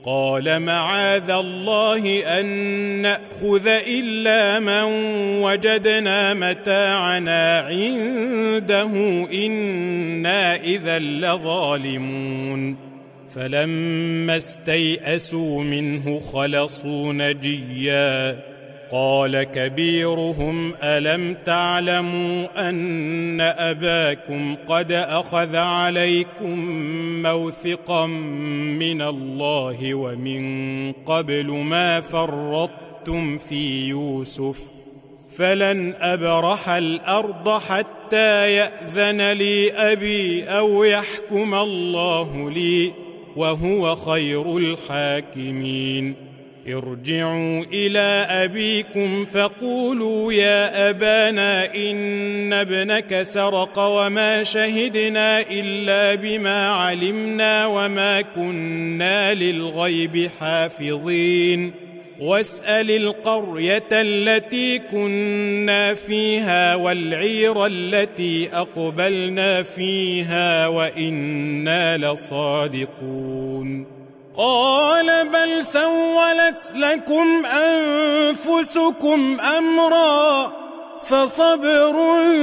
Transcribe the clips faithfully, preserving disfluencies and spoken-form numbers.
قال معاذ الله أن نأخذ إلا من وجدنا متاعنا عنده إنا إذا لظالمون فلما استيئسوا منه خلصوا نجيا قال كبيرهم ألم تعلموا أن أباكم قد أخذ عليكم موثقا من الله ومن قبل ما فرطتم في يوسف فلن أبرح الأرض حتى يأذن لي أبي أو يحكم الله لي وهو خير الحاكمين ارجعوا إلى أبيكم فقولوا يا أبانا إن ابنك سرق وما شهدنا إلا بما علمنا وما كنا للغيب حافظين واسأل القرية التي كنا فيها والعير التي أقبلنا فيها وإنا لصادقون قال بل سولت لكم أنفسكم أمرا فصبر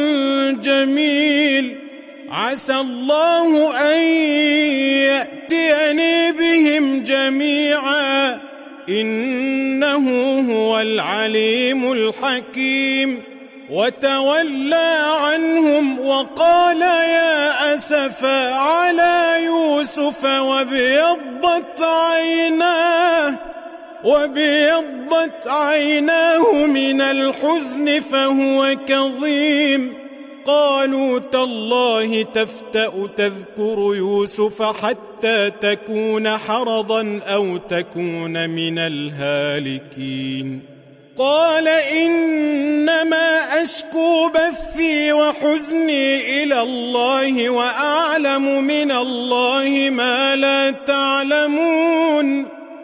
جميل عسى الله أن يأتيني بهم جميعا إنه هو العليم الحكيم وتولى عنهم وقال يا أسفا على يوسف وابيضت عيناه وابيضت عيناه من الحزن فهو كظيم قالوا تالله تفتأ تذكر يوسف حتى تكون حرضا أو تكون من الهالكين قال إنما أشكو بثي وحزني إلى الله وأعلم من الله ما لا تعلمون